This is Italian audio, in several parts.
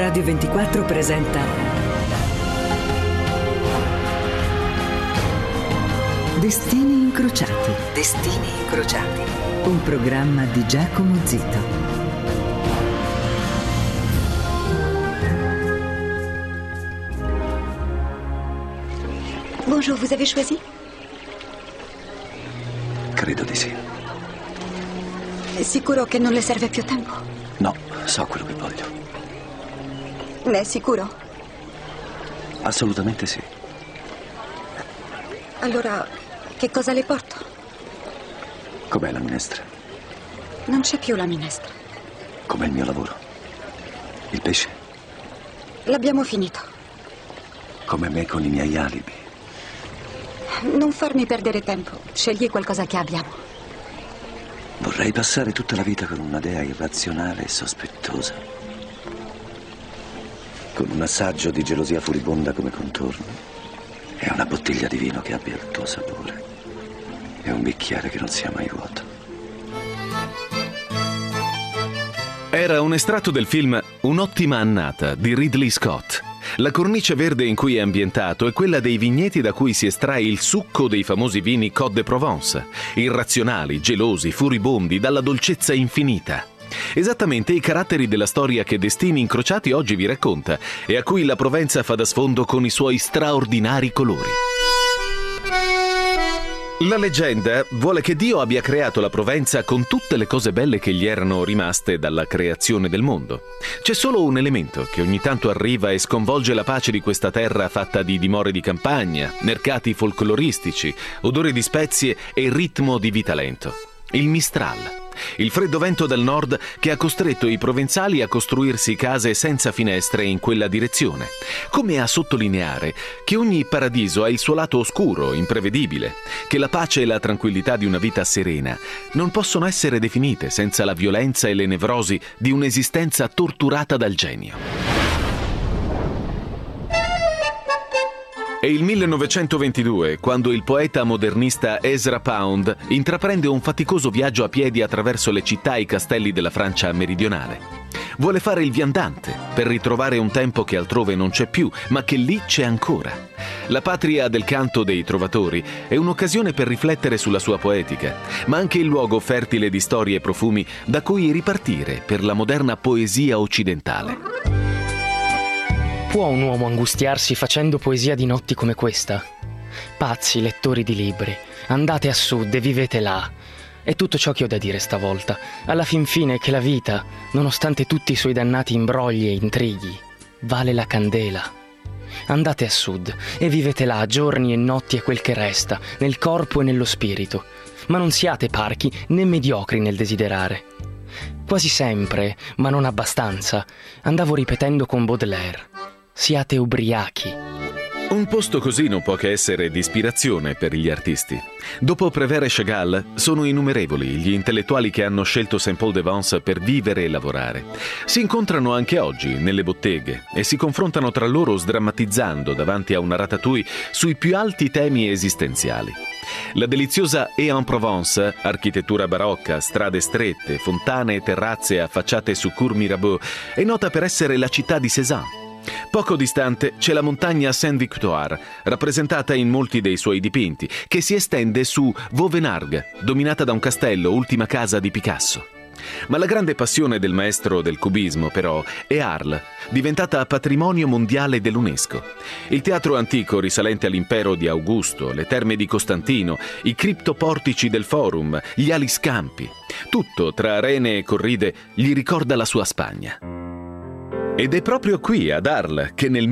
Radio 24 presenta Destini incrociati. Destini incrociati. Un programma di Giacomo Zito. Bonjour, vous avez choisi? Credo di sì. È sicuro che non le serve più tempo? No, so quello che voglio. Ne è sicuro? Assolutamente sì. Allora, che cosa le porto? Com'è la minestra? Non c'è più la minestra. Com'è il mio lavoro? Il pesce? L'abbiamo finito. Come me con i miei alibi. Non farmi perdere tempo. Scegli qualcosa che abbiamo. Vorrei passare tutta la vita con una dea irrazionale e sospettosa. Con un assaggio di gelosia furibonda come contorno. E una bottiglia di vino che abbia il tuo sapore. E un bicchiere che non sia mai vuoto. Era un estratto del film Un'ottima annata di Ridley Scott. La cornice verde in cui è ambientato è quella dei vigneti da cui si estrae il succo dei famosi vini Côte de Provence, irrazionali, gelosi, furibondi, dalla dolcezza infinita. Esattamente i caratteri della storia che Destini incrociati oggi vi racconta e a cui la Provenza fa da sfondo con i suoi straordinari colori. La leggenda vuole che Dio abbia creato la Provenza con tutte le cose belle che gli erano rimaste dalla creazione del mondo. C'è solo un elemento che ogni tanto arriva e sconvolge la pace di questa terra fatta di dimore di campagna, mercati folcloristici, odori di spezie e ritmo di vita lento. Il Mistral. Il freddo vento del nord che ha costretto i provenzali a costruirsi case senza finestre in quella direzione, come a sottolineare che ogni paradiso ha il suo lato oscuro, imprevedibile, che la pace e la tranquillità di una vita serena non possono essere definite senza la violenza e le nevrosi di un'esistenza torturata dal genio. È il 1922, quando il poeta modernista Ezra Pound intraprende un faticoso viaggio a piedi attraverso le città e i castelli della Francia meridionale. Vuole fare il viandante, per ritrovare un tempo che altrove non c'è più, ma che lì c'è ancora. La patria del canto dei trovatori è un'occasione per riflettere sulla sua poetica, ma anche il luogo fertile di storie e profumi da cui ripartire per la moderna poesia occidentale. Può un uomo angustiarsi facendo poesia di notti come questa? Pazzi lettori di libri, andate a sud e vivete là. È tutto ciò che ho da dire stavolta. Alla fin fine che la vita, nonostante tutti i suoi dannati imbrogli e intrighi, vale la candela. Andate a sud e vivete là giorni e notti e quel che resta, nel corpo e nello spirito. Ma non siate parchi né mediocri nel desiderare. Quasi sempre, ma non abbastanza, andavo ripetendo con Baudelaire: siate ubriachi. Un posto così non può che essere di ispirazione per gli artisti. Dopo Prévert e Chagall, sono innumerevoli gli intellettuali che hanno scelto Saint-Paul-de-Vence per vivere e lavorare. Si incontrano anche oggi nelle botteghe e si confrontano tra loro sdrammatizzando davanti a una ratatouille sui più alti temi esistenziali. La deliziosa Aix-en-Provence, architettura barocca, strade strette, fontane e terrazze affacciate su Cours Mirabeau, è nota per essere la città di Cézanne. Poco distante c'è la montagna Sainte-Victoire, rappresentata in molti dei suoi dipinti, che si estende su Vauvenargues, dominata da un castello, ultima casa di Picasso. Ma la grande passione del maestro del cubismo, però, è Arles, diventata patrimonio mondiale dell'UNESCO. Il teatro antico risalente all'impero di Augusto, le terme di Costantino, i criptoportici del Forum, gli aliscampi. Tutto, tra arene e corride, gli ricorda la sua Spagna. Ed è proprio qui, ad Arles, che nel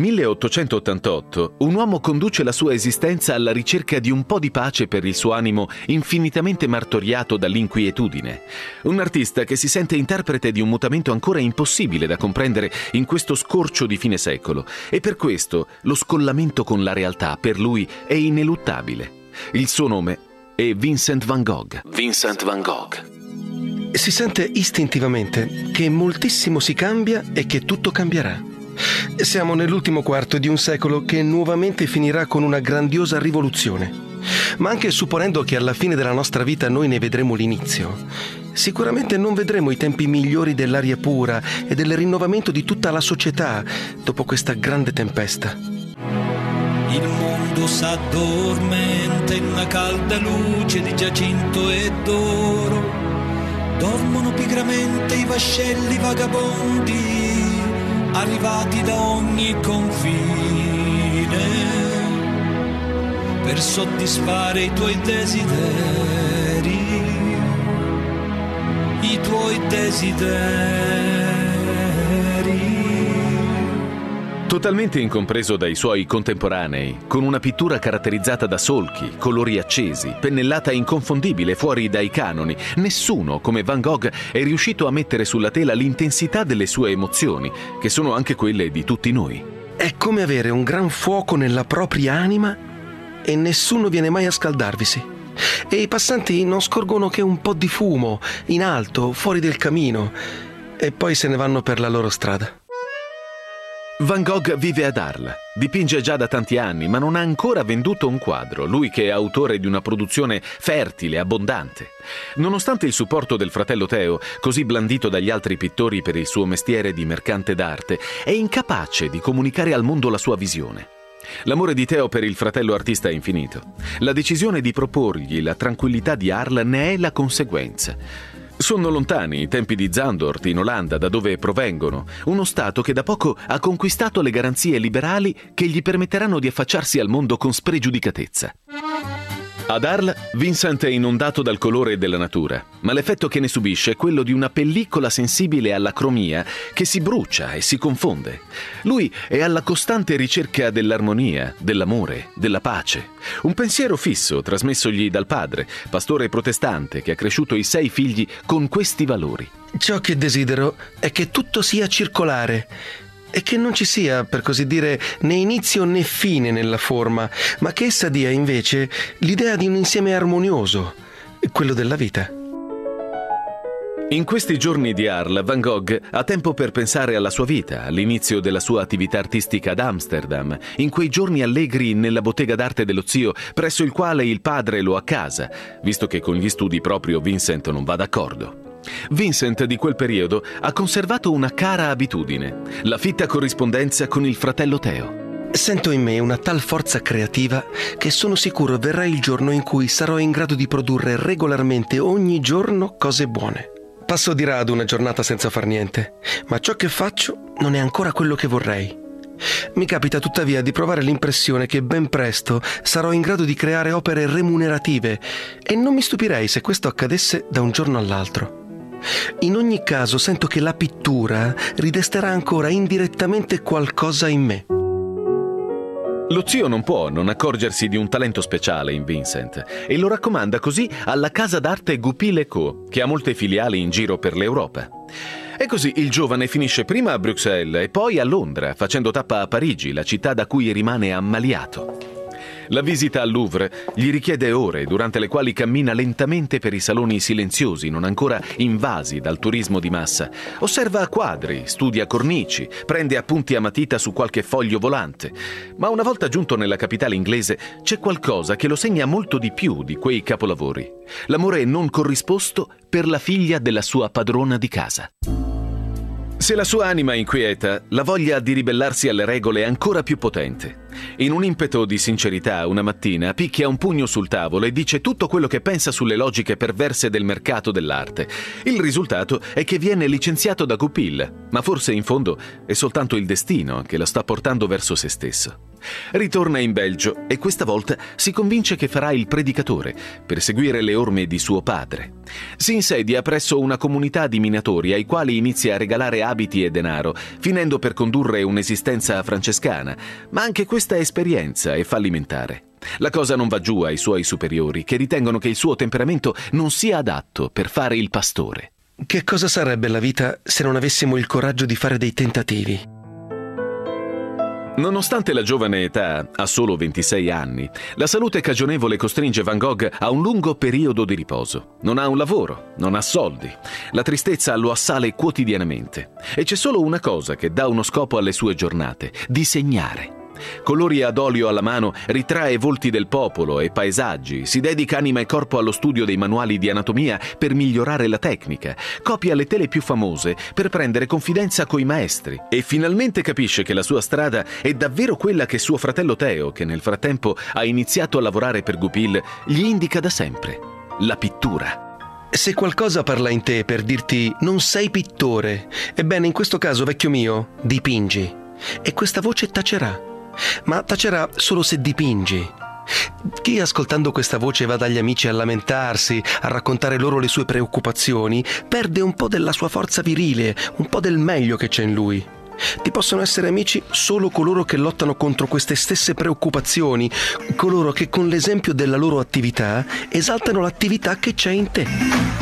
1888 un uomo conduce la sua esistenza alla ricerca di un po' di pace per il suo animo infinitamente martoriato dall'inquietudine. Un artista che si sente interprete di un mutamento ancora impossibile da comprendere in questo scorcio di fine secolo, e per questo lo scollamento con la realtà per lui è ineluttabile. Il suo nome è Vincent van Gogh. Vincent van Gogh. Si sente istintivamente che moltissimo si cambia e che tutto cambierà. Siamo nell'ultimo quarto di un secolo che nuovamente finirà con una grandiosa rivoluzione. Ma anche supponendo che alla fine della nostra vita noi ne vedremo l'inizio, Sicuramente non vedremo i tempi migliori dell'aria pura e del rinnovamento di tutta la società dopo questa grande tempesta. Il mondo s'addormenta in una calda luce di giacinto e d'oro. Dormono pigramente i vascelli vagabondi, arrivati da ogni confine, per soddisfare i tuoi desideri, i tuoi desideri. Totalmente incompreso dai suoi contemporanei, con una pittura caratterizzata da solchi, colori accesi, pennellata inconfondibile fuori dai canoni, nessuno come Van Gogh è riuscito a mettere sulla tela l'intensità delle sue emozioni, che sono anche quelle di tutti noi. È come avere un gran fuoco nella propria anima e nessuno viene mai a scaldarvisi. E i passanti non scorgono che un po' di fumo, in alto, fuori del camino, e poi se ne vanno per la loro strada. Van Gogh vive ad Arles, dipinge già da tanti anni, ma non ha ancora venduto un quadro, lui che è autore di una produzione fertile, abbondante. Nonostante il supporto del fratello Theo, così blandito dagli altri pittori per il suo mestiere di mercante d'arte, è incapace di comunicare al mondo la sua visione. L'amore di Theo per il fratello artista è infinito. La decisione di proporgli la tranquillità di Arles ne è la conseguenza. Sono lontani i tempi di Zandvoort in Olanda, da dove provengono, uno stato che da poco ha conquistato le garanzie liberali che gli permetteranno di affacciarsi al mondo con spregiudicatezza. Ad Arles, Vincent è inondato dal colore della natura, ma l'effetto che ne subisce è quello di una pellicola sensibile alla cromia che si brucia e si confonde. Lui è alla costante ricerca dell'armonia, dell'amore, della pace. Un pensiero fisso trasmessogli dal padre, pastore protestante che ha cresciuto i 6 figli con questi valori. Ciò che desidero è che tutto sia circolare e che non ci sia, per così dire, né inizio né fine nella forma, ma che essa dia invece l'idea di un insieme armonioso, quello della vita. In questi giorni di Arles, Van Gogh ha tempo per pensare alla sua vita, all'inizio della sua attività artistica ad Amsterdam, in quei giorni allegri nella bottega d'arte dello zio, presso il quale il padre lo accasa, visto che con gli studi proprio Vincent non va d'accordo. Vincent di quel periodo ha conservato una cara abitudine, la fitta corrispondenza con il fratello Theo. Sento in me una tal forza creativa che sono sicuro verrà il giorno in cui sarò in grado di produrre regolarmente ogni giorno cose buone. Passo di rado una giornata senza far niente, ma ciò che faccio non è ancora quello che vorrei. Mi capita tuttavia di provare l'impressione che ben presto sarò in grado di creare opere remunerative e non mi stupirei se questo accadesse da un giorno all'altro. In ogni caso sento che la pittura ridesterà ancora indirettamente qualcosa in me. Lo zio non può non accorgersi di un talento speciale in Vincent e lo raccomanda così alla casa d'arte Goupil & Co, che ha molte filiali in giro per l'Europa. E così il giovane finisce prima a Bruxelles e poi a Londra, facendo tappa a Parigi, la città da cui rimane ammaliato. La visita al Louvre gli richiede ore, durante le quali cammina lentamente per i saloni silenziosi, non ancora invasi dal turismo di massa. Osserva quadri, studia cornici, prende appunti a matita su qualche foglio volante. Ma una volta giunto nella capitale inglese, c'è qualcosa che lo segna molto di più di quei capolavori. L'amore non corrisposto per la figlia della sua padrona di casa. Se la sua anima inquieta, la voglia di ribellarsi alle regole è ancora più potente. In un impeto di sincerità, una mattina picchia un pugno sul tavolo e dice tutto quello che pensa sulle logiche perverse del mercato dell'arte. Il risultato è che viene licenziato da Goupil, ma forse in fondo è soltanto il destino che lo sta portando verso se stesso. Ritorna in Belgio e questa volta si convince che farà il predicatore per seguire le orme di suo padre. Si insedia presso una comunità di minatori ai quali inizia a regalare abiti e denaro, finendo per condurre un'esistenza francescana, ma anche questa esperienza è fallimentare. La cosa non va giù ai suoi superiori, che ritengono che il suo temperamento non sia adatto per fare il pastore. Che cosa sarebbe la vita se non avessimo il coraggio di fare dei tentativi? Nonostante la giovane età, ha solo 26 anni, la salute cagionevole costringe Van Gogh a un lungo periodo di riposo. Non ha un lavoro, non ha soldi. La tristezza lo assale quotidianamente. E c'è solo una cosa che dà uno scopo alle sue giornate: disegnare. Colori ad olio alla mano, ritrae volti del popolo e paesaggi, si dedica anima e corpo allo studio dei manuali di anatomia per migliorare la tecnica, copia le tele più famose per prendere confidenza coi maestri e finalmente capisce che la sua strada è davvero quella che suo fratello Theo, che nel frattempo ha iniziato a lavorare per Goupil, gli indica da sempre: la pittura. Se qualcosa parla in te per dirti non sei pittore, ebbene in questo caso, vecchio mio, dipingi. E questa voce tacerà. Ma tacerà solo se dipingi. Chi ascoltando questa voce va dagli amici a lamentarsi, a raccontare loro le sue preoccupazioni, perde un po' della sua forza virile, un po' del meglio che c'è in lui. Ti possono essere amici solo coloro che lottano contro queste stesse preoccupazioni, coloro che con l'esempio della loro attività esaltano l'attività che c'è in te.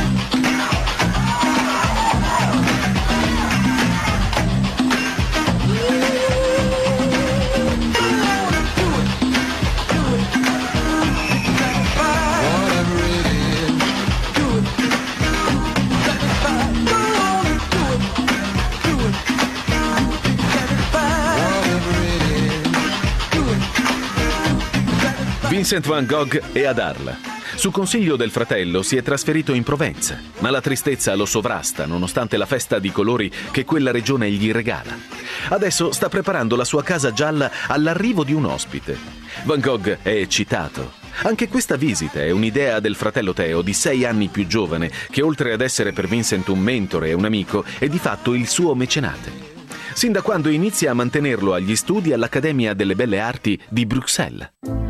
Vincent van Gogh è ad Arles. Su consiglio del fratello si è trasferito in Provenza, ma la tristezza lo sovrasta nonostante la festa di colori che quella regione gli regala. Adesso sta preparando la sua casa gialla all'arrivo di un ospite. Van Gogh è eccitato. Anche questa visita è un'idea del fratello Theo, di 6 anni più giovane, che oltre ad essere per Vincent un mentore e un amico, è di fatto il suo mecenate. Sin da quando inizia a mantenerlo agli studi all'Accademia delle Belle Arti di Bruxelles.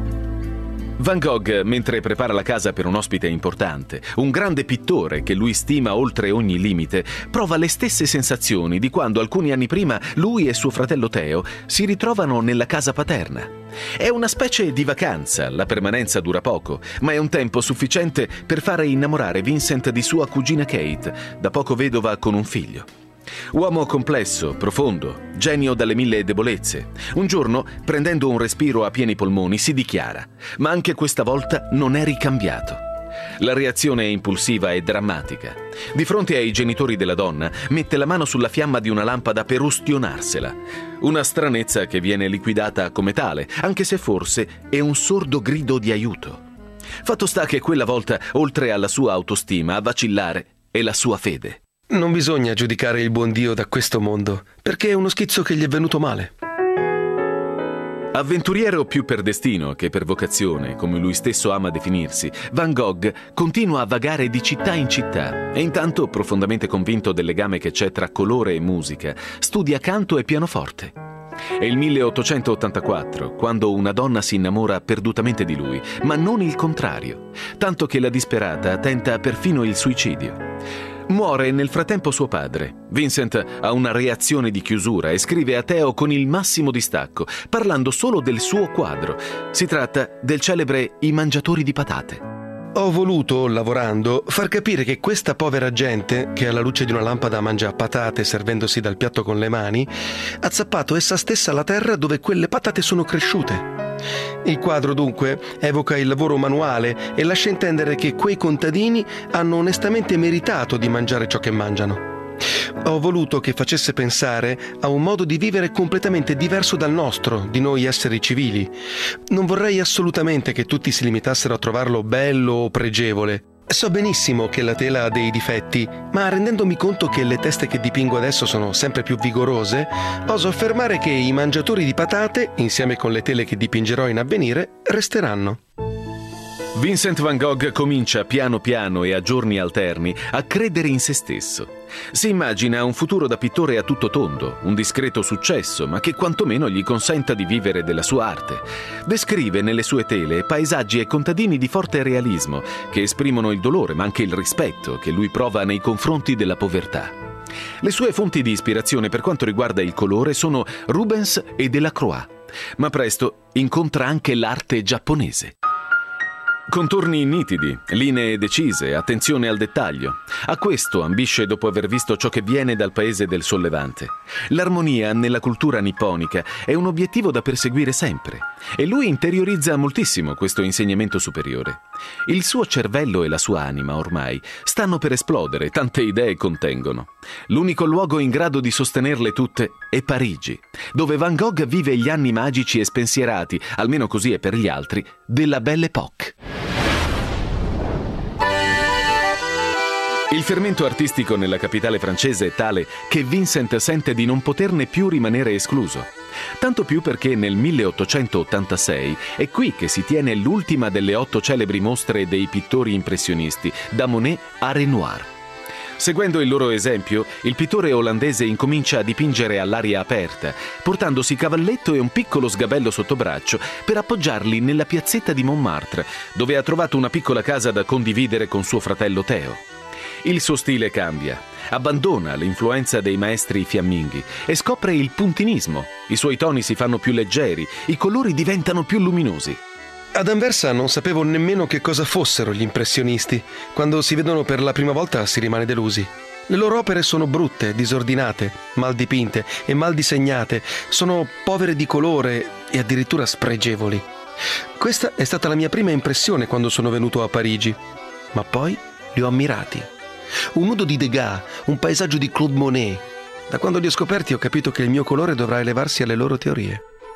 Van Gogh, mentre prepara la casa per un ospite importante, un grande pittore che lui stima oltre ogni limite, prova le stesse sensazioni di quando alcuni anni prima lui e suo fratello Theo si ritrovano nella casa paterna. È una specie di vacanza, la permanenza dura poco, ma è un tempo sufficiente per fare innamorare Vincent di sua cugina Kate, da poco vedova con un figlio. Uomo complesso, profondo, genio dalle 1000 debolezze. Un giorno, prendendo un respiro a pieni polmoni, si dichiara, ma anche questa volta non è ricambiato. La reazione è impulsiva e drammatica. Di fronte ai genitori della donna, mette la mano sulla fiamma di una lampada per ustionarsela. Una stranezza che viene liquidata come tale, anche se forse è un sordo grido di aiuto. Fatto sta che quella volta, oltre alla sua autostima, a vacillare è la sua fede. Non bisogna giudicare il buon Dio da questo mondo, perché è uno schizzo che gli è venuto male. Avventuriero più per destino che per vocazione, come lui stesso ama definirsi, Van Gogh continua a vagare di città in città e intanto, profondamente convinto del legame che c'è tra colore e musica, studia canto e pianoforte. È il 1884, quando una donna si innamora perdutamente di lui, ma non il contrario, tanto che la disperata tenta perfino il suicidio. Muore nel frattempo suo padre. Vincent ha una reazione di chiusura e scrive a Theo con il massimo distacco, parlando solo del suo quadro. Si tratta del celebre I mangiatori di patate. Ho voluto, lavorando, far capire che questa povera gente, che alla luce di una lampada mangia patate servendosi dal piatto con le mani, ha zappato essa stessa la terra dove quelle patate sono cresciute. Il quadro, dunque, evoca il lavoro manuale e lascia intendere che quei contadini hanno onestamente meritato di mangiare ciò che mangiano. Ho voluto che facesse pensare a un modo di vivere completamente diverso dal nostro, di noi esseri civili. Non vorrei assolutamente che tutti si limitassero a trovarlo bello o pregevole. So benissimo che la tela ha dei difetti, ma rendendomi conto che le teste che dipingo adesso sono sempre più vigorose, oso affermare che i mangiatori di patate, insieme con le tele che dipingerò in avvenire, resteranno. Vincent van Gogh comincia piano piano e a giorni alterni a credere in se stesso. Si immagina un futuro da pittore a tutto tondo, un discreto successo, ma che quantomeno gli consenta di vivere della sua arte. Descrive nelle sue tele paesaggi e contadini di forte realismo, che esprimono il dolore ma anche il rispetto che lui prova nei confronti della povertà. Le sue fonti di ispirazione per quanto riguarda il colore sono Rubens e Delacroix, ma presto incontra anche l'arte giapponese. Contorni nitidi, linee decise, attenzione al dettaglio. A questo ambisce dopo aver visto ciò che viene dal paese del Sollevante. L'armonia nella cultura nipponica è un obiettivo da perseguire sempre e lui interiorizza moltissimo questo insegnamento superiore. Il suo cervello e la sua anima, ormai, stanno per esplodere, tante idee contengono. L'unico luogo in grado di sostenerle tutte è Parigi, dove Van Gogh vive gli anni magici e spensierati, almeno così è per gli altri, della Belle Époque. Il fermento artistico nella capitale francese è tale che Vincent sente di non poterne più rimanere escluso. Tanto più perché nel 1886 è qui che si tiene l'ultima delle 8 celebri mostre dei pittori impressionisti, da Monet a Renoir. Seguendo il loro esempio, il pittore olandese incomincia a dipingere all'aria aperta, portandosi cavalletto e un piccolo sgabello sotto braccio per appoggiarli nella piazzetta di Montmartre, dove ha trovato una piccola casa da condividere con suo fratello Theo. Il suo stile cambia, abbandona l'influenza dei maestri fiamminghi e scopre il puntinismo. I suoi toni si fanno più leggeri, i colori diventano più luminosi. Ad Anversa non sapevo nemmeno che cosa fossero gli impressionisti. Quando si vedono per la prima volta si rimane delusi. Le loro opere sono brutte, disordinate, mal dipinte e mal disegnate, sono povere di colore e addirittura spregevoli. Questa è stata la mia prima impressione quando sono venuto a Parigi, ma poi li ho ammirati. Un nudo di Degas, un paesaggio di Claude Monet. Da quando li ho scoperti ho capito che il mio colore dovrà elevarsi alle loro teorie.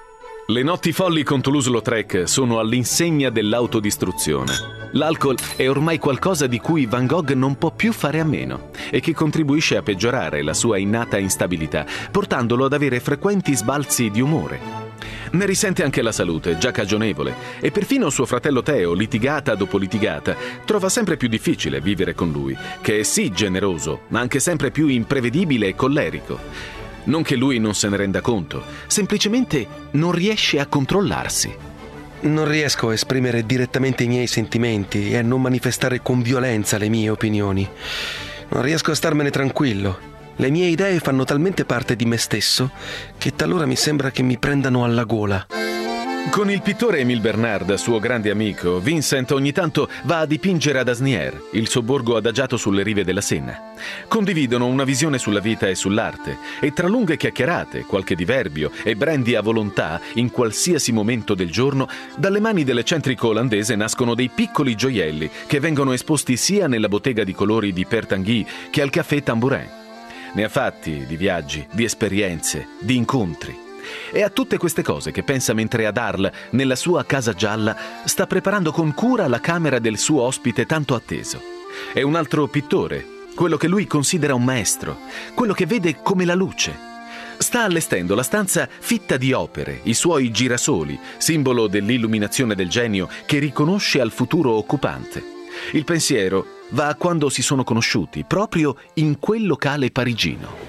Le notti folli con Toulouse-Lautrec sono all'insegna dell'autodistruzione. L'alcol è ormai qualcosa di cui Van Gogh non può più fare a meno e che contribuisce a peggiorare la sua innata instabilità, portandolo ad avere frequenti sbalzi di umore. Ne risente anche la salute, già cagionevole, e perfino suo fratello Theo, litigata dopo litigata, trova sempre più difficile vivere con lui, che è sì generoso, ma anche sempre più imprevedibile e collerico. Non che lui non se ne renda conto, semplicemente non riesce a controllarsi. Non riesco a esprimere direttamente i miei sentimenti e a non manifestare con violenza le mie opinioni. Non riesco a starmene tranquillo. Le mie idee fanno talmente parte di me stesso che talora mi sembra che mi prendano alla gola. Con il pittore Émile Bernard, suo grande amico, Vincent ogni tanto va a dipingere ad Asnières, il sobborgo adagiato sulle rive della Senna. Condividono una visione sulla vita e sull'arte, e tra lunghe chiacchierate, qualche diverbio e brandy a volontà in qualsiasi momento del giorno, dalle mani dell'eccentrico olandese nascono dei piccoli gioielli che vengono esposti sia nella bottega di colori di Père Tanguy che al caffè Tambourin. Ne ha fatti di viaggi, di esperienze, di incontri. È a tutte queste cose che pensa mentre ad Arles, nella sua casa gialla, sta preparando con cura la camera del suo ospite tanto atteso. È un altro pittore, quello che lui considera un maestro, quello che vede come la luce. Sta allestendo la stanza fitta di opere, i suoi girasoli, simbolo dell'illuminazione del genio che riconosce al futuro occupante. Il pensiero va a quando si sono conosciuti, proprio in quel locale parigino.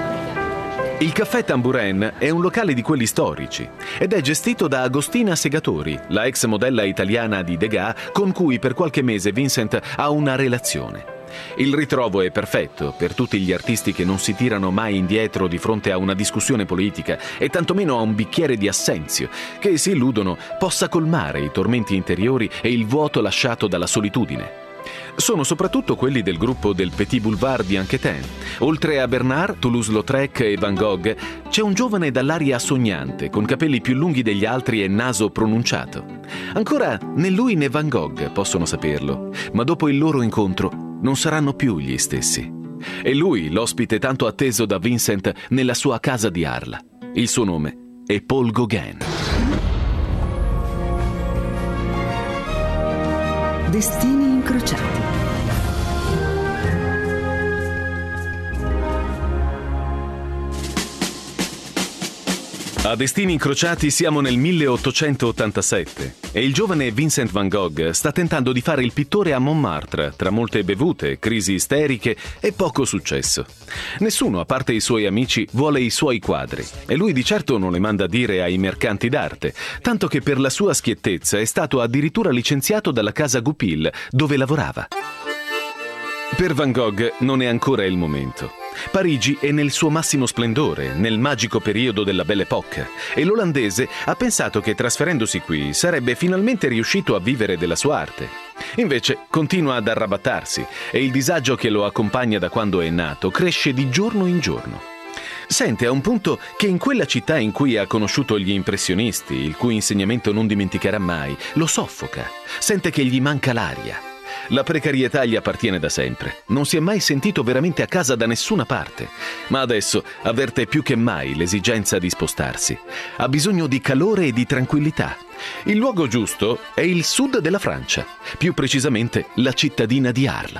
Il caffè Tambourin è un locale di quelli storici ed è gestito da Agostina Segatori, la ex modella italiana di Degas con cui per qualche mese Vincent ha una relazione. Il ritrovo è perfetto per tutti gli artisti che non si tirano mai indietro di fronte a una discussione politica e tantomeno a un bicchiere di assenzio, che si illudono possa colmare i tormenti interiori e il vuoto lasciato dalla solitudine. Sono soprattutto quelli del gruppo del Petit Boulevard di Anquetin. Oltre a Bernard, Toulouse-Lautrec e Van Gogh, c'è un giovane dall'aria sognante, con capelli più lunghi degli altri e naso pronunciato. Ancora né lui né Van Gogh possono saperlo, ma dopo il loro incontro non saranno più gli stessi. È lui l'ospite tanto atteso da Vincent nella sua casa di Arles. Il suo nome è Paul Gauguin. Destini incrociati. A Destini incrociati siamo nel 1887 e il giovane Vincent van Gogh sta tentando di fare il pittore a Montmartre tra molte bevute, crisi isteriche e poco successo. Nessuno, a parte i suoi amici, vuole i suoi quadri e lui di certo non le manda a dire ai mercanti d'arte, tanto che per la sua schiettezza è stato addirittura licenziato dalla casa Goupil dove lavorava. Per Van Gogh non è ancora il momento. Parigi è nel suo massimo splendore, nel magico periodo della Belle Époque, e l'olandese ha pensato che trasferendosi qui sarebbe finalmente riuscito a vivere della sua arte. Invece continua ad arrabattarsi e il disagio che lo accompagna da quando è nato cresce di giorno in giorno. Sente a un punto che in quella città in cui ha conosciuto gli impressionisti, il cui insegnamento non dimenticherà mai, lo soffoca. Sente che gli manca l'aria. La precarietà gli appartiene da sempre. Non si è mai sentito veramente a casa da nessuna parte. Ma adesso avverte più che mai l'esigenza di spostarsi. Ha bisogno di calore e di tranquillità. Il luogo giusto è il sud della Francia, più precisamente la cittadina di Arles.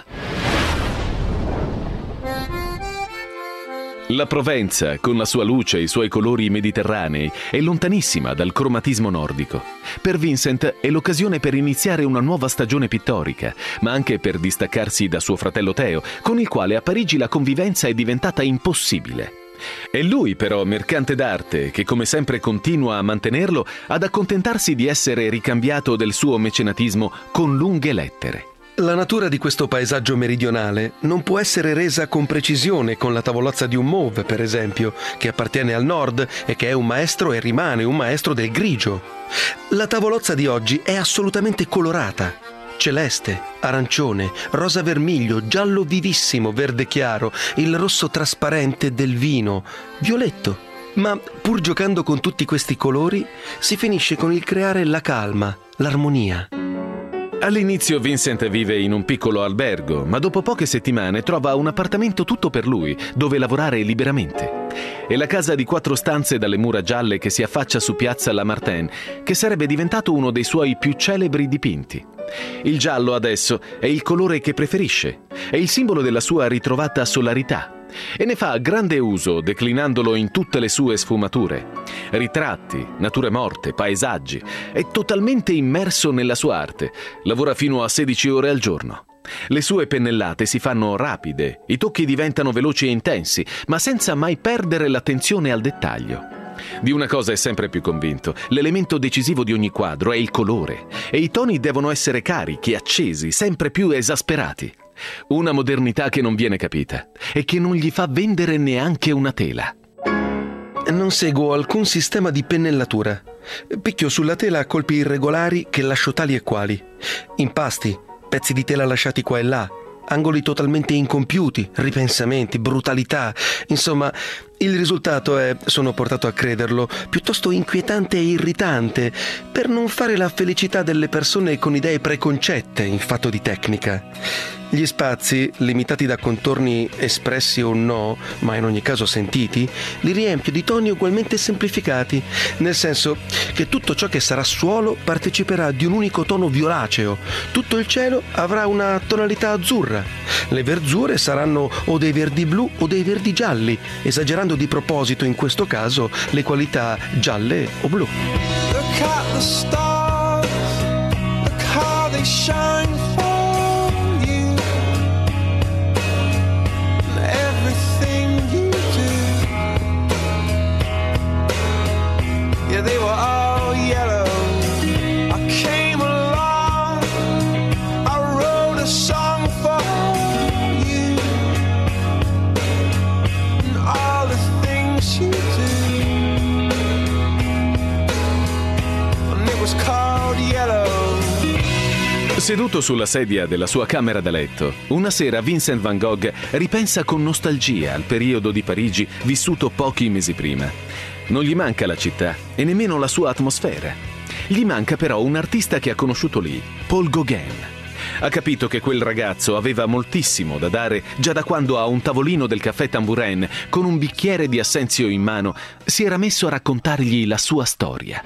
La Provenza, con la sua luce e i suoi colori mediterranei, è lontanissima dal cromatismo nordico. Per Vincent è l'occasione per iniziare una nuova stagione pittorica, ma anche per distaccarsi da suo fratello Theo, con il quale a Parigi la convivenza è diventata impossibile. È lui, però, mercante d'arte, che come sempre continua a mantenerlo, ad accontentarsi di essere ricambiato del suo mecenatismo con lunghe lettere. La natura di questo paesaggio meridionale non può essere resa con precisione con la tavolozza di un Mauve, per esempio, che appartiene al nord e che è un maestro e rimane un maestro del grigio. La tavolozza di oggi è assolutamente colorata. Celeste, arancione, rosa vermiglio, giallo vivissimo, verde chiaro, il rosso trasparente del vino, violetto. Ma pur giocando con tutti questi colori, si finisce con il creare la calma, l'armonia. All'inizio Vincent vive in un piccolo albergo, ma dopo poche settimane trova un appartamento tutto per lui, dove lavorare liberamente. È la casa di 4 stanze dalle mura gialle che si affaccia su piazza Lamartine, che sarebbe diventato uno dei suoi più celebri dipinti. Il giallo adesso è il colore che preferisce, è il simbolo della sua ritrovata solarità. E ne fa grande uso declinandolo in tutte le sue sfumature. Ritratti, nature morte, paesaggi. È totalmente immerso nella sua arte. Lavora fino a 16 ore al giorno. Le sue pennellate si fanno rapide, i tocchi diventano veloci e intensi, ma senza mai perdere l'attenzione al dettaglio. Di una cosa è sempre più convinto: l'elemento decisivo di ogni quadro è il colore, e i toni devono essere carichi, accesi, sempre più esasperati. Una modernità che non viene capita e che non gli fa vendere neanche una tela. Non seguo alcun sistema di pennellatura. Picchio sulla tela a colpi irregolari che lascio tali e quali. Impasti, pezzi di tela lasciati qua e là, angoli totalmente incompiuti, ripensamenti, brutalità. Insomma, il risultato è, sono portato a crederlo, piuttosto inquietante e irritante, per non fare la felicità delle persone con idee preconcette in fatto di tecnica. Gli spazi, limitati da contorni espressi o no, ma in ogni caso sentiti, li riempio di toni ugualmente semplificati, nel senso che tutto ciò che sarà suolo parteciperà di un unico tono violaceo, tutto il cielo avrà una tonalità azzurra, le verzure saranno o dei verdi blu o dei verdi gialli, esagerando di proposito in questo caso le qualità gialle o blu. Look at the stars, look how they shine for you. Everything you do, yeah, they were all yellow. I came along, I wrote a song for you, and all the things you do, and it was called yellow. Seduto sulla sedia della sua camera da letto, una sera Vincent van Gogh ripensa con nostalgia al periodo di Parigi vissuto pochi mesi prima. Non gli manca la città e nemmeno la sua atmosfera. Gli manca però un artista che ha conosciuto lì, Paul Gauguin. Ha capito che quel ragazzo aveva moltissimo da dare già da quando a un tavolino del caffè Tambourin, con un bicchiere di assenzio in mano, si era messo a raccontargli la sua storia.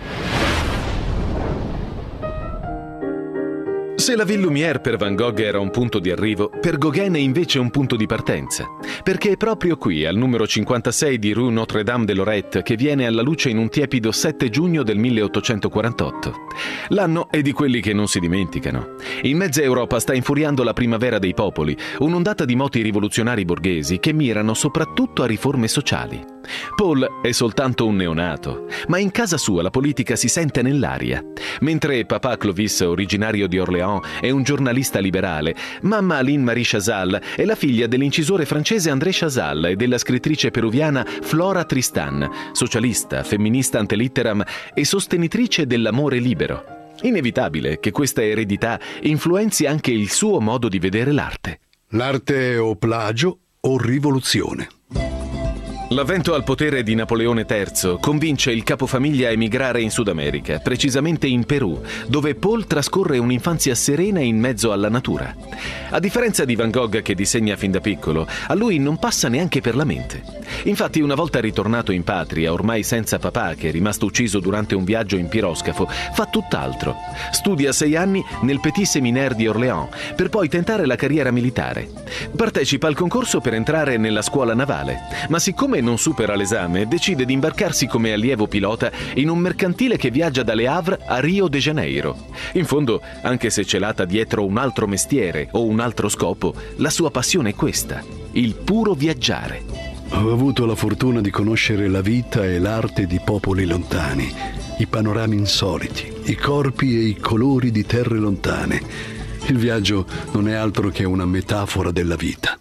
Se la Ville Lumière per Van Gogh era un punto di arrivo, per Gauguin è invece un punto di partenza, perché è proprio qui, al numero 56 di Rue Notre-Dame de Lorette, che viene alla luce in un tiepido 7 giugno del 1848. L'anno è di quelli che non si dimenticano. In mezza Europa sta infuriando la primavera dei popoli, un'ondata di moti rivoluzionari borghesi che mirano soprattutto a riforme sociali. Paul è soltanto un neonato, ma in casa sua la politica si sente nell'aria. Mentre papà Clovis, originario di Orléans, è un giornalista liberale, mamma Aline Marie Chazal è la figlia dell'incisore francese André Chazal e della scrittrice peruviana Flora Tristan, socialista, femminista ante litteram e sostenitrice dell'amore libero. Inevitabile che questa eredità influenzi anche il suo modo di vedere l'arte. L'arte è o plagio o rivoluzione. L'avvento al potere di Napoleone III convince il capofamiglia a emigrare in Sud America, precisamente in Perù, dove Paul trascorre un'infanzia serena in mezzo alla natura. A differenza di Van Gogh, che disegna fin da piccolo, a lui non passa neanche per la mente. Infatti, una volta ritornato in patria, ormai senza papà, che è rimasto ucciso durante un viaggio in piroscafo, fa tutt'altro. Studia 6 anni nel Petit Séminaire di Orléans, per poi tentare la carriera militare. Partecipa al concorso per entrare nella scuola navale, ma siccome non supera l'esame, decide di imbarcarsi come allievo pilota in un mercantile che viaggia da Le Havre a Rio de Janeiro. In fondo, anche se celata dietro un altro mestiere o un altro scopo, la sua passione è questa: il puro viaggiare. Ho avuto la fortuna di conoscere la vita e l'arte di popoli lontani, i panorami insoliti, i corpi e i colori di terre lontane. Il viaggio non è altro che una metafora della vita.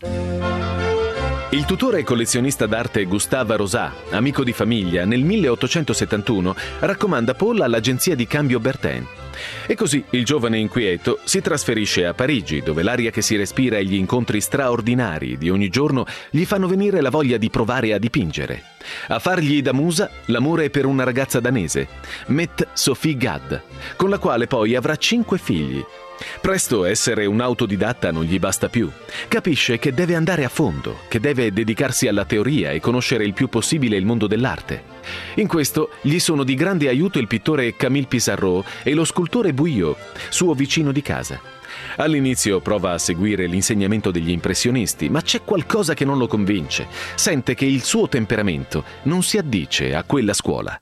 Il tutore e collezionista d'arte Gustave Rosat, amico di famiglia, nel 1871 raccomanda Paul all'agenzia di cambio Bertin. E così il giovane inquieto si trasferisce a Parigi, dove l'aria che si respira e gli incontri straordinari di ogni giorno gli fanno venire la voglia di provare a dipingere. A fargli da musa l'amore per una ragazza danese, Mette Sophie Gadd, con la quale poi avrà 5 figli. Presto essere un autodidatta non gli basta più. Capisce che deve andare a fondo, che deve dedicarsi alla teoria e conoscere il più possibile il mondo dell'arte. In questo gli sono di grande aiuto il pittore Camille Pissarro e lo scultore Bouillot, suo vicino di casa. All'inizio prova a seguire l'insegnamento degli impressionisti, ma c'è qualcosa che non lo convince. Sente che il suo temperamento non si addice a quella scuola.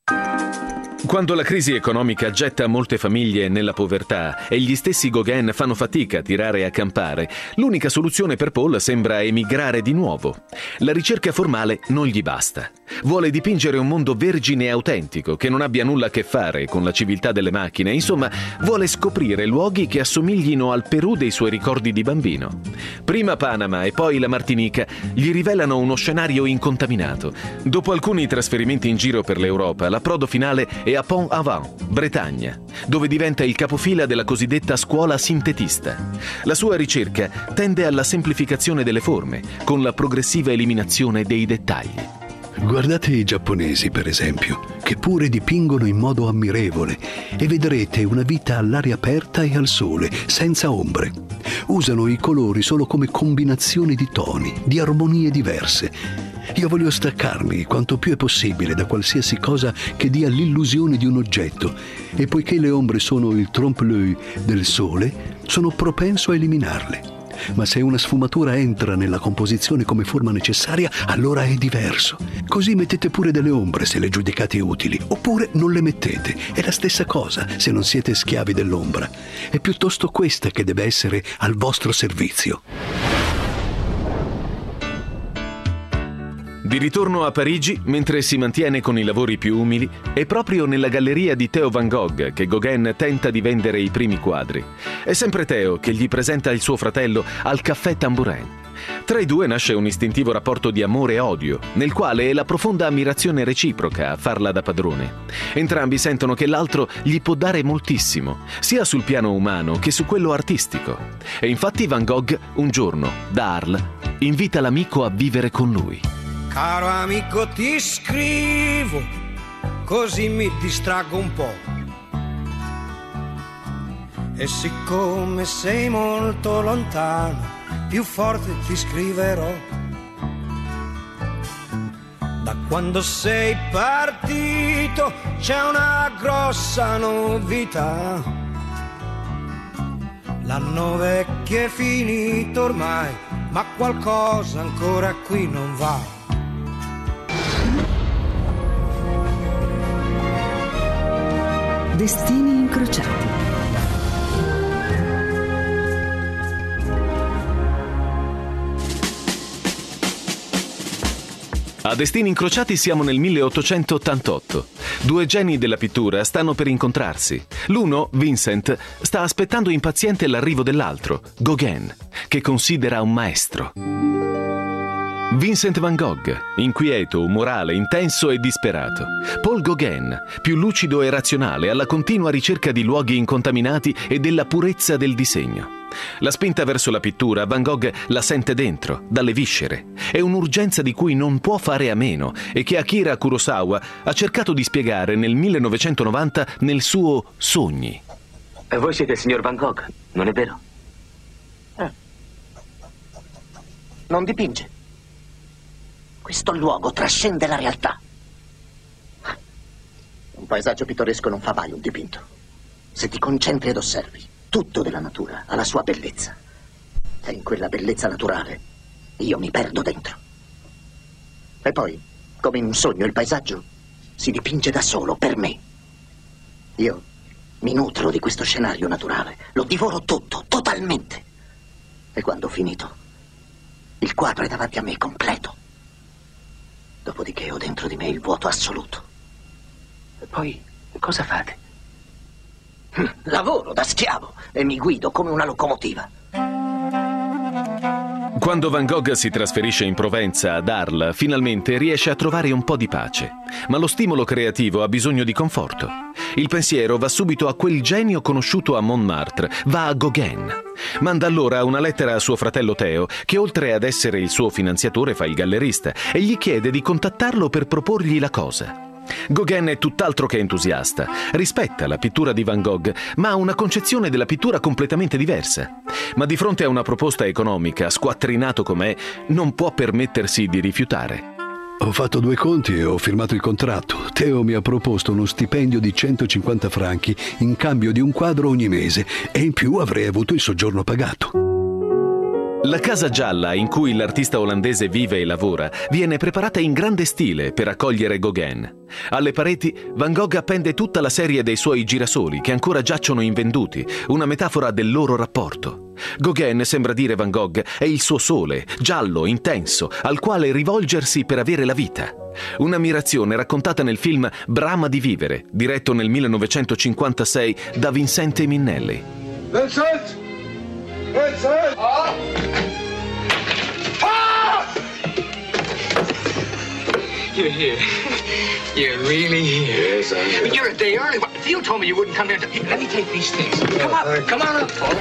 Quando la crisi economica getta molte famiglie nella povertà e gli stessi Gauguin fanno fatica a tirare a campare, l'unica soluzione per Paul sembra emigrare di nuovo. La ricerca formale non gli basta. Vuole dipingere un mondo vergine e autentico, che non abbia nulla a che fare con la civiltà delle macchine. Insomma, vuole scoprire luoghi che assomiglino al Perù dei suoi ricordi di bambino. Prima Panama e poi la Martinica gli rivelano uno scenario incontaminato. Dopo alcuni trasferimenti in giro per l'Europa, l'approdo finale è a Pont-Aven, Bretagna, dove diventa il capofila della cosiddetta scuola sintetista. La sua ricerca tende alla semplificazione delle forme, con la progressiva eliminazione dei dettagli. Guardate i giapponesi, per esempio, che pure dipingono in modo ammirevole, e vedrete una vita all'aria aperta e al sole, senza ombre. Usano i colori solo come combinazioni di toni, di armonie diverse. Io voglio staccarmi quanto più è possibile da qualsiasi cosa che dia l'illusione di un oggetto, e poiché le ombre sono il trompe-l'œil del sole, sono propenso a eliminarle. Ma se una sfumatura entra nella composizione come forma necessaria, allora è diverso. Così mettete pure delle ombre se le giudicate utili, oppure non le mettete. È la stessa cosa se non siete schiavi dell'ombra. È piuttosto questa che deve essere al vostro servizio. Di ritorno a Parigi, mentre si mantiene con i lavori più umili, è proprio nella galleria di Theo van Gogh che Gauguin tenta di vendere i primi quadri. È sempre Theo che gli presenta il suo fratello al Café Tambourin. Tra i due nasce un istintivo rapporto di amore e odio, nel quale è la profonda ammirazione reciproca a farla da padrone. Entrambi sentono che l'altro gli può dare moltissimo, sia sul piano umano che su quello artistico. E infatti Van Gogh, un giorno, da Arles, invita l'amico a vivere con lui. Caro amico, ti scrivo, così mi distraggo un po'. E siccome sei molto lontano, più forte ti scriverò. Da quando sei partito c'è una grossa novità. L'anno vecchio è finito ormai, ma qualcosa ancora qui non va. Destini incrociati. A Destini incrociati siamo nel 1888. 2 geni della pittura stanno per incontrarsi. L'uno, Vincent, sta aspettando impaziente l'arrivo dell'altro, Gauguin, che considera un maestro. Vincent van Gogh, inquieto, umorale, intenso e disperato. Paul Gauguin, più lucido e razionale, alla continua ricerca di luoghi incontaminati e della purezza del disegno. La spinta verso la pittura Van Gogh la sente dentro, dalle viscere. È un'urgenza di cui non può fare a meno e che Akira Kurosawa ha cercato di spiegare nel 1990 nel suo Sogni. E voi siete il signor Van Gogh, non è vero? Non dipinge. Questo luogo trascende la realtà. Un paesaggio pittoresco non fa mai un dipinto. Se ti concentri ed osservi, tutto della natura ha la sua bellezza. E in quella bellezza naturale io mi perdo dentro. E poi, come in un sogno, il paesaggio si dipinge da solo per me. Io mi nutro di questo scenario naturale, lo divoro tutto, totalmente. E quando ho finito, il quadro è davanti a me completo. Dopodiché ho dentro di me il vuoto assoluto. E poi, cosa fate? Lavoro da schiavo e mi guido come una locomotiva. Quando Van Gogh si trasferisce in Provenza, ad Arles, finalmente riesce a trovare un po' di pace. Ma lo stimolo creativo ha bisogno di conforto. Il pensiero va subito a quel genio conosciuto a Montmartre, va a Gauguin. Manda allora una lettera a suo fratello Theo, che oltre ad essere il suo finanziatore fa il gallerista, e gli chiede di contattarlo per proporgli la cosa. Gauguin è tutt'altro che entusiasta, rispetta la pittura di Van Gogh, ma ha una concezione della pittura completamente diversa. Ma di fronte a una proposta economica, squattrinato com'è, non può permettersi di rifiutare. Ho fatto 2 conti e ho firmato il contratto. Theo mi ha proposto uno stipendio di 150 franchi in cambio di un quadro ogni mese e in più avrei avuto il soggiorno pagato. La casa gialla in cui l'artista olandese vive e lavora viene preparata in grande stile per accogliere Gauguin. Alle pareti Van Gogh appende tutta la serie dei suoi girasoli che ancora giacciono invenduti, una metafora del loro rapporto. Gauguin, sembra dire Van Gogh, è il suo sole, giallo, intenso, al quale rivolgersi per avere la vita. Un'ammirazione raccontata nel film Brama di vivere, diretto nel 1956 da Vincente Minnelli. Vincent! Vincent! Ah! Ah! You're here. You're really here. Yes, I'm here. You're a day early. You told me you wouldn't come in. Let me take these things. Come on up, Paul.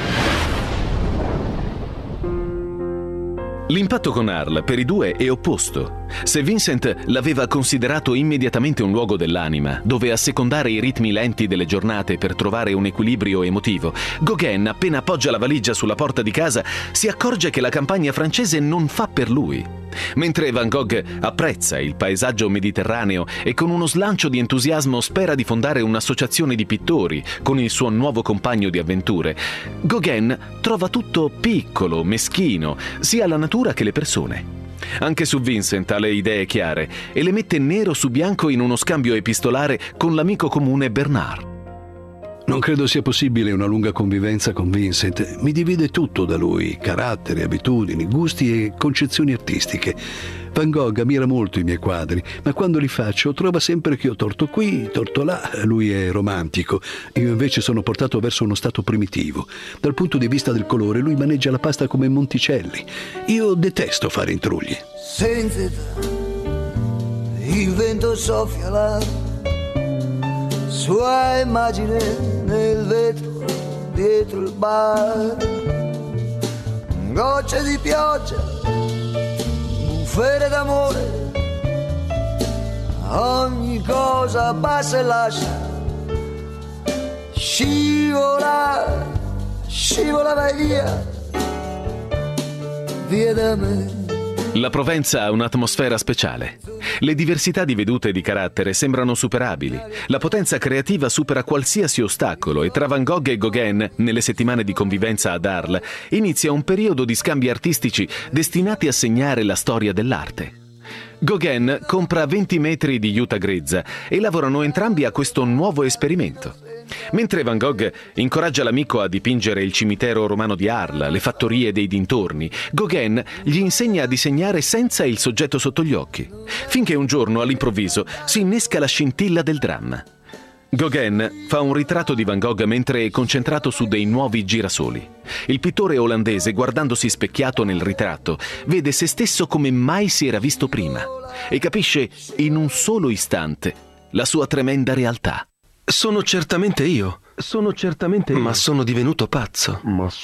L'impatto con Arles per i due è opposto. Se Vincent l'aveva considerato immediatamente un luogo dell'anima, dove assecondare i ritmi lenti delle giornate per trovare un equilibrio emotivo, Gauguin, appena appoggia la valigia sulla porta di casa, si accorge che la campagna francese non fa per lui. Mentre Van Gogh apprezza il paesaggio mediterraneo e con uno slancio di entusiasmo spera di fondare un'associazione di pittori con il suo nuovo compagno di avventure, Gauguin trova tutto piccolo, meschino, sia la natura che le persone. Anche su Vincent ha le idee chiare e le mette nero su bianco in uno scambio epistolare con l'amico comune Bernard. Non credo sia possibile una lunga convivenza con Vincent. Mi divide tutto da lui: carattere, abitudini, gusti e concezioni artistiche. Van Gogh ammira molto i miei quadri, ma quando li faccio trova sempre che ho torto qui, torto là. Lui è romantico, io invece sono portato verso uno stato primitivo. Dal punto di vista del colore lui maneggia la pasta come Monticelli. Io detesto fare intrugli. Senti, il vento soffia la sua immagine nel vetro dietro il bar, gocce di pioggia, bufere d'amore, ogni cosa passa e lascia scivola, scivola vai via da me. La Provenza ha un'atmosfera speciale. Le diversità di vedute e di carattere sembrano superabili. La potenza creativa supera qualsiasi ostacolo e tra Van Gogh e Gauguin, nelle settimane di convivenza ad Arles, inizia un periodo di scambi artistici destinati a segnare la storia dell'arte. Gauguin compra 20 metri di juta grezza e lavorano entrambi a questo nuovo esperimento. Mentre Van Gogh incoraggia l'amico a dipingere il cimitero romano di Arles, le fattorie dei dintorni, Gauguin gli insegna a disegnare senza il soggetto sotto gli occhi, finché un giorno all'improvviso si innesca la scintilla del dramma. Gauguin fa un ritratto di Van Gogh mentre è concentrato su dei nuovi girasoli. Il pittore olandese, guardandosi specchiato nel ritratto, vede se stesso come mai si era visto prima e capisce in un solo istante la sua tremenda realtà. Sono certamente io. Sono certamente... Ma sono divenuto pazzo.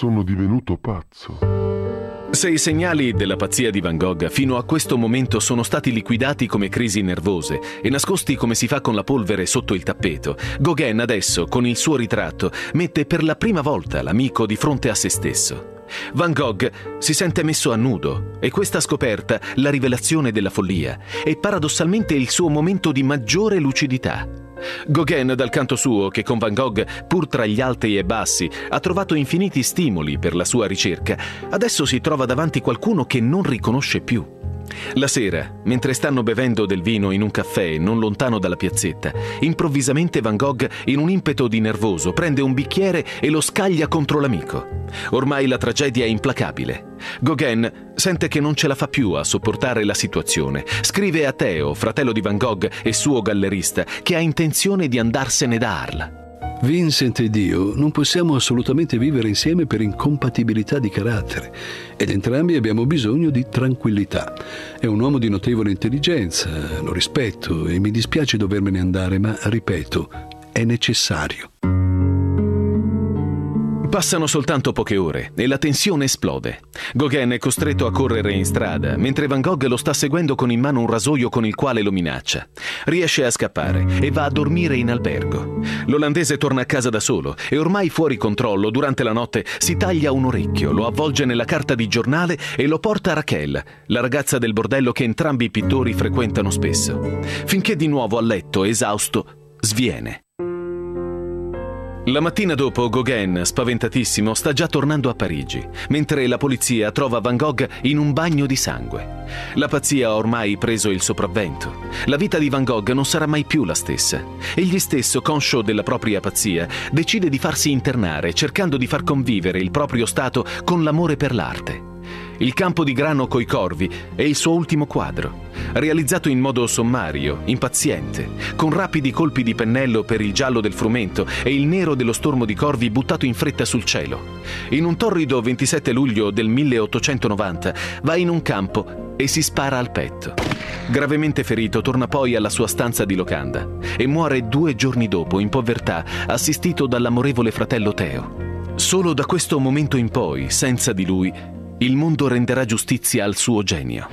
Se i segnali della pazzia di Van Gogh fino a questo momento sono stati liquidati come crisi nervose e nascosti come si fa con la polvere sotto il tappeto, Gauguin adesso, con il suo ritratto, mette per la prima volta l'amico di fronte a se stesso. Van Gogh si sente messo a nudo e questa scoperta, la rivelazione della follia, è paradossalmente il suo momento di maggiore lucidità. Gauguin, dal canto suo, che con Van Gogh, pur tra gli alti e bassi, ha trovato infiniti stimoli per la sua ricerca, adesso si trova davanti qualcuno che non riconosce più. La sera, mentre stanno bevendo del vino in un caffè non lontano dalla piazzetta, improvvisamente Van Gogh, in un impeto di nervoso, prende un bicchiere e lo scaglia contro l'amico. Ormai la tragedia è implacabile. Gauguin sente che non ce la fa più a sopportare la situazione. Scrive a Theo, fratello di Van Gogh e suo gallerista, che ha intenzione di andarsene da Arles. Vincent ed io non possiamo assolutamente vivere insieme per incompatibilità di carattere ed entrambi abbiamo bisogno di tranquillità. È un uomo di notevole intelligenza, lo rispetto e mi dispiace dovermene andare, ma ripeto, è necessario. Passano soltanto poche ore e la tensione esplode. Gauguin è costretto a correre in strada, mentre Van Gogh lo sta seguendo con in mano un rasoio con il quale lo minaccia. Riesce a scappare e va a dormire in albergo. L'olandese torna a casa da solo e ormai fuori controllo, durante la notte si taglia un orecchio, lo avvolge nella carta di giornale e lo porta a Rachel, la ragazza del bordello che entrambi i pittori frequentano spesso. Finché di nuovo a letto, esausto, sviene. La mattina dopo, Gauguin, spaventatissimo, sta già tornando a Parigi, mentre la polizia trova Van Gogh in un bagno di sangue. La pazzia ha ormai preso il sopravvento. La vita di Van Gogh non sarà mai più la stessa. Egli stesso, conscio della propria pazzia, decide di farsi internare, cercando di far convivere il proprio stato con l'amore per l'arte. Il campo di grano coi corvi è il suo ultimo quadro, realizzato in modo sommario, impaziente, con rapidi colpi di pennello per il giallo del frumento e il nero dello stormo di corvi buttato in fretta sul cielo. In un torrido 27 luglio del 1890 va in un campo e si spara al petto. Gravemente ferito, torna poi alla sua stanza di locanda e muore 2 giorni dopo in povertà, assistito dall'amorevole fratello Theo. Solo da questo momento in poi, senza di lui, il mondo renderà giustizia al suo genio.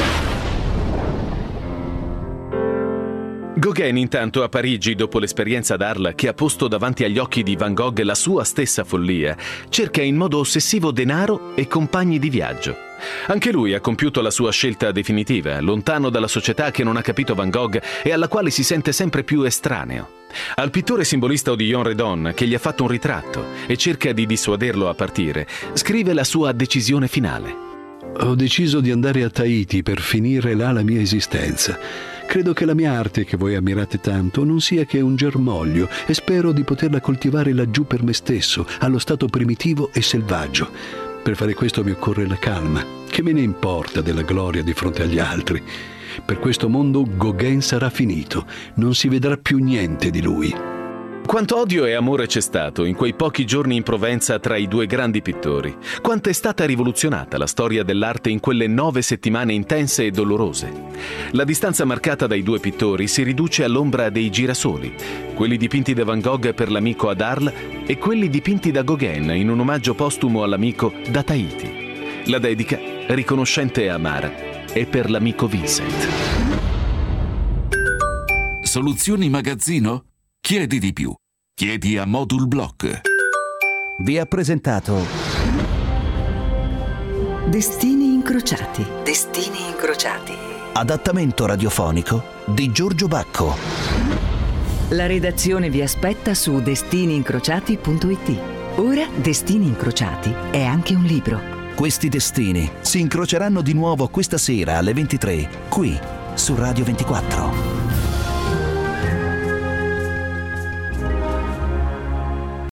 Gauguin, intanto, a Parigi, dopo l'esperienza ad Arles che ha posto davanti agli occhi di Van Gogh la sua stessa follia, cerca in modo ossessivo denaro e compagni di viaggio. Anche lui ha compiuto la sua scelta definitiva, lontano dalla società che non ha capito Van Gogh e alla quale si sente sempre più estraneo. Al pittore simbolista Odillon Redon, che gli ha fatto un ritratto e cerca di dissuaderlo a partire, scrive la sua decisione finale. Ho deciso di andare a Tahiti per finire là la mia esistenza. Credo che la mia arte, che voi ammirate tanto, non sia che un germoglio e spero di poterla coltivare laggiù per me stesso, allo stato primitivo e selvaggio. Per fare questo mi occorre la calma. Che me ne importa della gloria di fronte agli altri? Per questo mondo Gauguin sarà finito, non si vedrà più niente di lui. Quanto odio e amore c'è stato in quei pochi giorni in Provenza tra i due grandi pittori. Quanto è stata rivoluzionata la storia dell'arte in quelle 9 settimane intense e dolorose. La distanza marcata dai due pittori si riduce all'ombra dei girasoli, quelli dipinti da Van Gogh per l'amico ad Arles e quelli dipinti da Gauguin in un omaggio postumo all'amico da Tahiti. La dedica, riconoscente e amara, è per l'amico Vincent. Soluzioni Magazzino? Chiedi di più. Chiedi a Modul Block. Vi ha presentato Destini incrociati. Destini incrociati. Adattamento radiofonico di Giorgio Bacco. La redazione vi aspetta su destiniincrociati.it. Ora Destini incrociati è anche un libro. Questi destini si incroceranno di nuovo questa sera alle 23, qui su Radio 24.